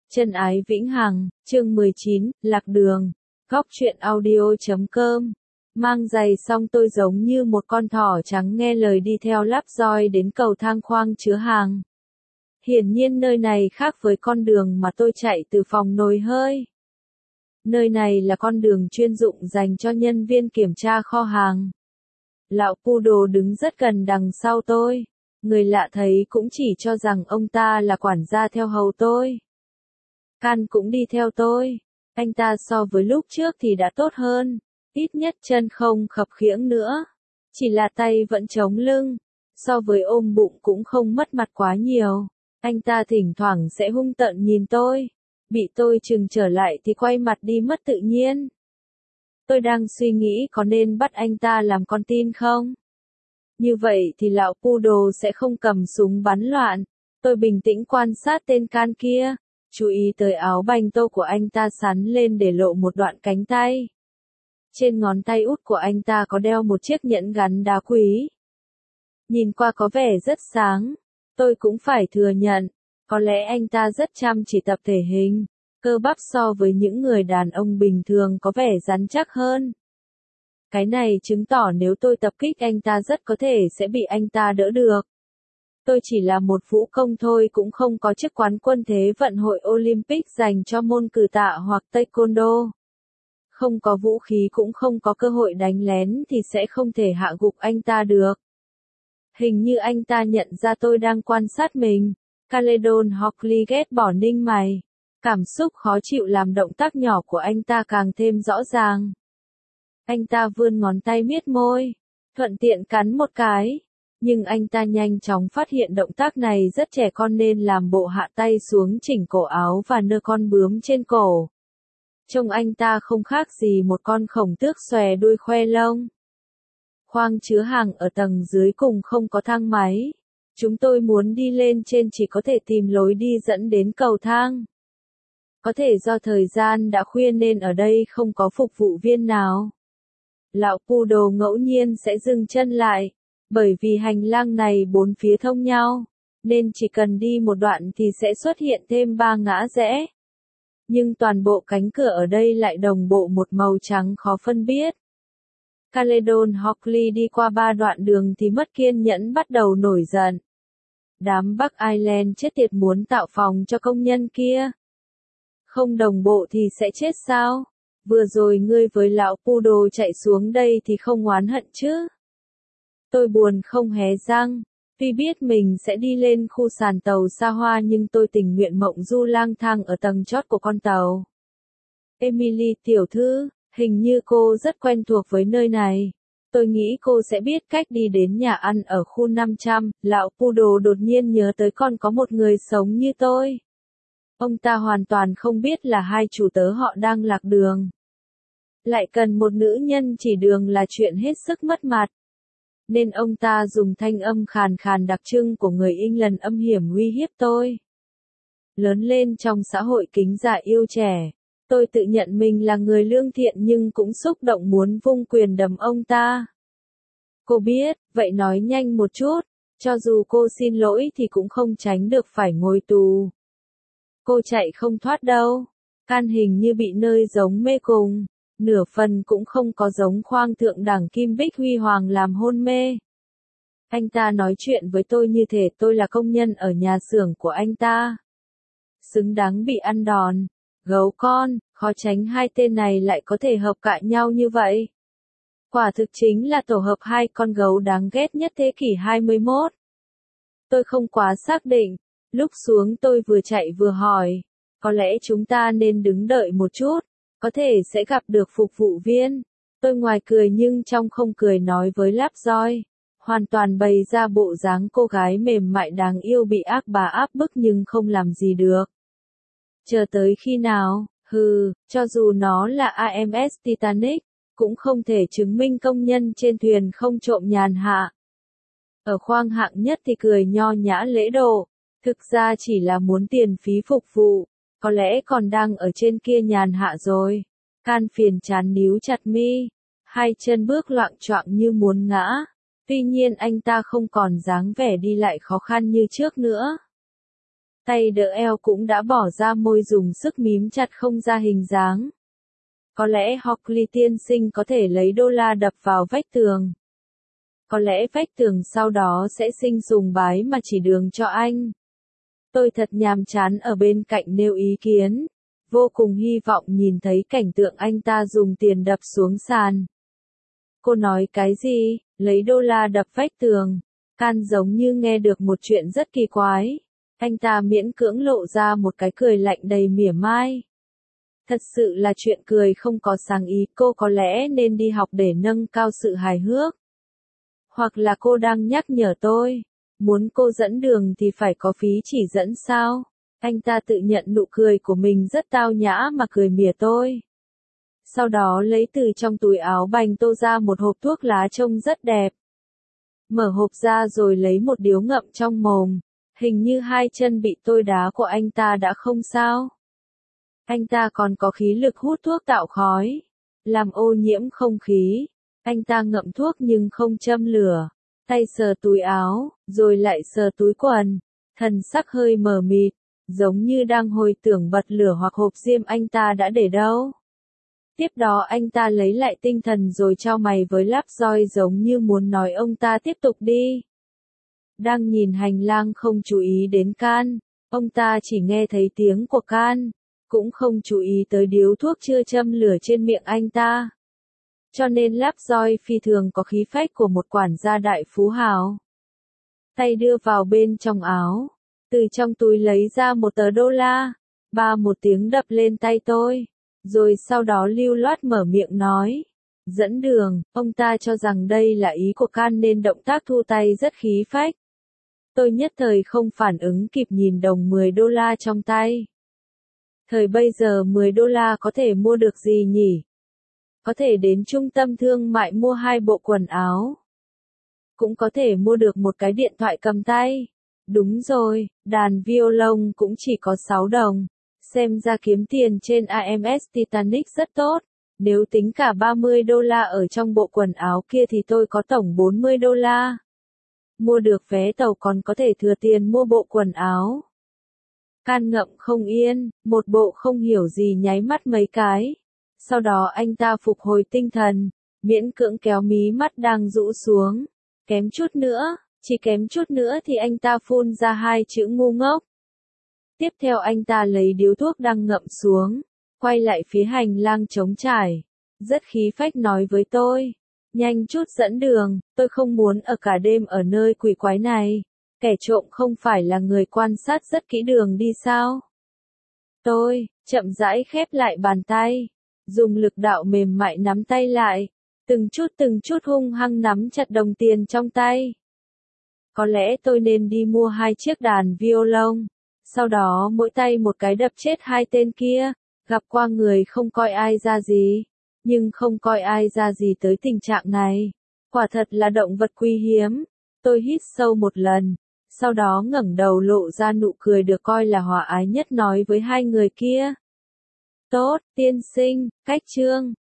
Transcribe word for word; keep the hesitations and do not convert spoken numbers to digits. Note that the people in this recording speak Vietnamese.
Chân ái vĩnh hằng, chương mười chín, lạc đường. Góc truyện audio chấm com. Mang giày xong tôi giống như một con thỏ trắng nghe lời đi theo Lovejoy đến cầu thang khoang chứa hàng. Hiển nhiên nơi này khác với con đường mà tôi chạy từ phòng nồi hơi. Nơi này là con đường chuyên dụng dành cho nhân viên kiểm tra kho hàng. Lão Poodle đứng rất gần đằng sau tôi. Người lạ thấy cũng chỉ cho rằng ông ta là quản gia theo hầu tôi. Can cũng đi theo tôi. Anh ta so với lúc trước thì đã tốt hơn. Ít nhất chân không khập khiễng nữa. Chỉ là tay vẫn chống lưng. So với ôm bụng cũng không mất mặt quá nhiều. Anh ta thỉnh thoảng sẽ hung tợn nhìn tôi. Bị tôi chừng trở lại thì quay mặt đi mất tự nhiên. Tôi đang suy nghĩ có nên bắt anh ta làm con tin không? Như vậy thì lão Poodle sẽ không cầm súng bắn loạn. Tôi bình tĩnh quan sát tên Can kia. Chú ý tới áo banh tô của anh ta sắn lên để lộ một đoạn cánh tay. Trên ngón tay út của anh ta có đeo một chiếc nhẫn gắn đá quý. Nhìn qua có vẻ rất sáng. Tôi cũng phải thừa nhận, có lẽ anh ta rất chăm chỉ tập thể hình. Cơ bắp so với những người đàn ông bình thường có vẻ rắn chắc hơn. Cái này chứng tỏ nếu tôi tập kích anh ta rất có thể sẽ bị anh ta đỡ được. Tôi chỉ là một vũ công thôi cũng không có chức quán quân thế vận hội Olympic dành cho môn cử tạ hoặc taekwondo. Không có vũ khí cũng không có cơ hội đánh lén thì sẽ không thể hạ gục anh ta được. Hình như anh ta nhận ra tôi đang quan sát mình. Caledon Hockley ghét bỏ ninh mày. Cảm xúc khó chịu làm động tác nhỏ của anh ta càng thêm rõ ràng. Anh ta vươn ngón tay miết môi, thuận tiện cắn một cái. Nhưng anh ta nhanh chóng phát hiện động tác này rất trẻ con nên làm bộ hạ tay xuống chỉnh cổ áo và nơ con bướm trên cổ. Trông anh ta không khác gì một con khổng tước xòe đuôi khoe lông. Khoang chứa hàng ở tầng dưới cùng không có thang máy. Chúng tôi muốn đi lên trên chỉ có thể tìm lối đi dẫn đến cầu thang. Có thể do thời gian đã khuya nên ở đây không có phục vụ viên nào. Lão Poodle ngẫu nhiên sẽ dừng chân lại. Bởi vì hành lang này bốn phía thông nhau, nên chỉ cần đi một đoạn thì sẽ xuất hiện thêm ba ngã rẽ. Nhưng toàn bộ cánh cửa ở đây lại đồng bộ một màu trắng khó phân biết. Caledon Hockley đi qua ba đoạn đường thì mất kiên nhẫn bắt đầu nổi giận. Đám Bắc Ireland chết tiệt muốn tạo phòng cho công nhân kia. Không đồng bộ thì sẽ chết sao? Vừa rồi ngươi với lão Poodle chạy xuống đây thì không oán hận chứ? Tôi buồn không hé răng. Tuy biết mình sẽ đi lên khu sàn tàu xa hoa nhưng tôi tình nguyện mộng du lang thang ở tầng chót của con tàu. Emily tiểu thư, hình như cô rất quen thuộc với nơi này. Tôi nghĩ cô sẽ biết cách đi đến nhà ăn ở khu năm trăm. Lão Poodle đột nhiên nhớ tới còn có một người sống như tôi. Ông ta hoàn toàn không biết là hai chủ tớ họ đang lạc đường. Lại cần một nữ nhân chỉ đường là chuyện hết sức mất mặt. Nên ông ta dùng thanh âm khàn khàn đặc trưng của người England âm hiểm uy hiếp tôi. Lớn lên trong xã hội kính già yêu trẻ, tôi tự nhận mình là người lương thiện nhưng cũng xúc động muốn vung quyền đấm ông ta. Cô biết, vậy nói nhanh một chút, cho dù cô xin lỗi thì cũng không tránh được phải ngồi tù. Cô chạy không thoát đâu, Can hình như bị nơi giống mê cùng. Nửa phần cũng không có giống khoang thượng đẳng Kim Bích Huy Hoàng làm hôn mê. Anh ta nói chuyện với tôi như thể tôi là công nhân ở nhà xưởng của anh ta. Xứng đáng bị ăn đòn. Gấu con, khó tránh hai tên này lại có thể hợp cãi nhau như vậy. Quả thực chính là tổ hợp hai con gấu đáng ghét nhất thế kỷ hai mươi mốt. Tôi không quá xác định. Lúc xuống tôi vừa chạy vừa hỏi. Có lẽ chúng ta nên đứng đợi một chút. Có thể sẽ gặp được phục vụ viên. Tôi ngoài cười nhưng trong không cười nói với Lovejoy. Hoàn toàn bày ra bộ dáng cô gái mềm mại đáng yêu bị ác bà áp bức nhưng không làm gì được. Chờ tới khi nào, hừ, cho dù nó là a em ét Titanic, cũng không thể chứng minh công nhân trên thuyền không trộm nhàn hạ. Ở khoang hạng nhất thì cười nho nhã lễ độ. Thực ra chỉ là muốn tiền phí phục vụ. Có lẽ còn đang ở trên kia nhàn hạ rồi. Can phiền chán níu chặt mi. Hai chân bước loạng choạng như muốn ngã. Tuy nhiên anh ta không còn dáng vẻ đi lại khó khăn như trước nữa. tay đỡ eo cũng đã bỏ ra môi dùng sức mím chặt không ra hình dáng. Có lẽ Hockley tiên sinh có thể lấy đô la đập vào vách tường. Có lẽ vách tường sau đó sẽ sinh sùng bái mà chỉ đường cho anh. Tôi thật nhàm chán ở bên cạnh nêu ý kiến, vô cùng hy vọng nhìn thấy cảnh tượng anh ta dùng tiền đập xuống sàn. Cô nói cái gì, lấy đô la đập vách tường, Can giống như nghe được một chuyện rất kỳ quái. Anh ta miễn cưỡng lộ ra một cái cười lạnh đầy mỉa mai. Thật sự là chuyện cười không có sáng ý, cô có lẽ nên đi học để nâng cao sự hài hước. Hoặc là cô đang nhắc nhở tôi, muốn cô dẫn đường thì phải có phí chỉ dẫn sao? Anh ta tự nhận nụ cười của mình rất tao nhã mà cười mỉa tôi. Sau đó lấy từ trong túi áo bành tô ra một hộp thuốc lá trông rất đẹp. Mở hộp ra rồi lấy một điếu ngậm trong mồm. Hình như hai chân bị tôi đá của anh ta đã không sao. Anh ta còn có khí lực hút thuốc tạo khói, làm ô nhiễm không khí. Anh ta ngậm thuốc nhưng không châm lửa. Tay sờ túi áo, rồi lại sờ túi quần. Thần sắc hơi mờ mịt, giống như đang hồi tưởng bật lửa hoặc hộp diêm anh ta đã để đâu. Tiếp đó anh ta lấy lại tinh thần rồi chau mày với Lovejoy giống như muốn nói ông ta tiếp tục đi. Đang nhìn hành lang không chú ý đến Can, ông ta chỉ nghe thấy tiếng của Can, cũng không chú ý tới điếu thuốc chưa châm lửa trên miệng anh ta. Cho nên Lovejoy phi thường có khí phách của một quản gia đại phú hào. Tay đưa vào bên trong áo, từ trong túi lấy ra một tờ đô la, ba một tiếng đập lên tay tôi, rồi sau đó lưu loát mở miệng nói. Dẫn đường, ông ta cho rằng đây là ý của Can nên động tác thu tay rất khí phách. Tôi nhất thời không phản ứng kịp nhìn đồng mười đô la trong tay. Thời bây giờ mười đô la có thể mua được gì nhỉ? Có thể đến trung tâm thương mại mua hai bộ quần áo. Cũng có thể mua được một cái điện thoại cầm tay. Đúng rồi, đàn violon cũng chỉ có sáu đồng. Xem ra kiếm tiền trên a em ét Titanic rất tốt. Nếu tính cả ba mươi đô la ở trong bộ quần áo kia thì tôi có tổng bốn mươi đô la. Mua được vé tàu còn có thể thừa tiền mua bộ quần áo. Can ngậm không yên, một bộ không hiểu gì nháy mắt mấy cái. Sau đó anh ta phục hồi tinh thần, miễn cưỡng kéo mí mắt đang rũ xuống. Kém chút nữa, chỉ kém chút nữa thì anh ta phun ra hai chữ ngu ngốc. Tiếp theo anh ta lấy điếu thuốc đang ngậm xuống, quay lại phía hành lang trống trải. Rất khí phách nói với tôi. Nhanh chút dẫn đường, tôi không muốn ở cả đêm ở nơi quỷ quái này. Kẻ trộm không phải là người quan sát rất kỹ đường đi sao? Tôi, chậm rãi khép lại bàn tay, dùng lực đạo mềm mại nắm tay lại, từng chút từng chút hung hăng nắm chặt đồng tiền trong tay. Có lẽ tôi nên đi mua hai chiếc đàn violon, sau đó mỗi tay một cái đập chết hai tên kia, gặp qua người không coi ai ra gì, nhưng không coi ai ra gì tới tình trạng này. Quả thật là động vật quý hiếm. Tôi hít sâu một lần, sau đó ngẩng đầu lộ ra nụ cười được coi là hòa ái nhất nói với hai người kia. Tốt, tiên sinh, cách chương.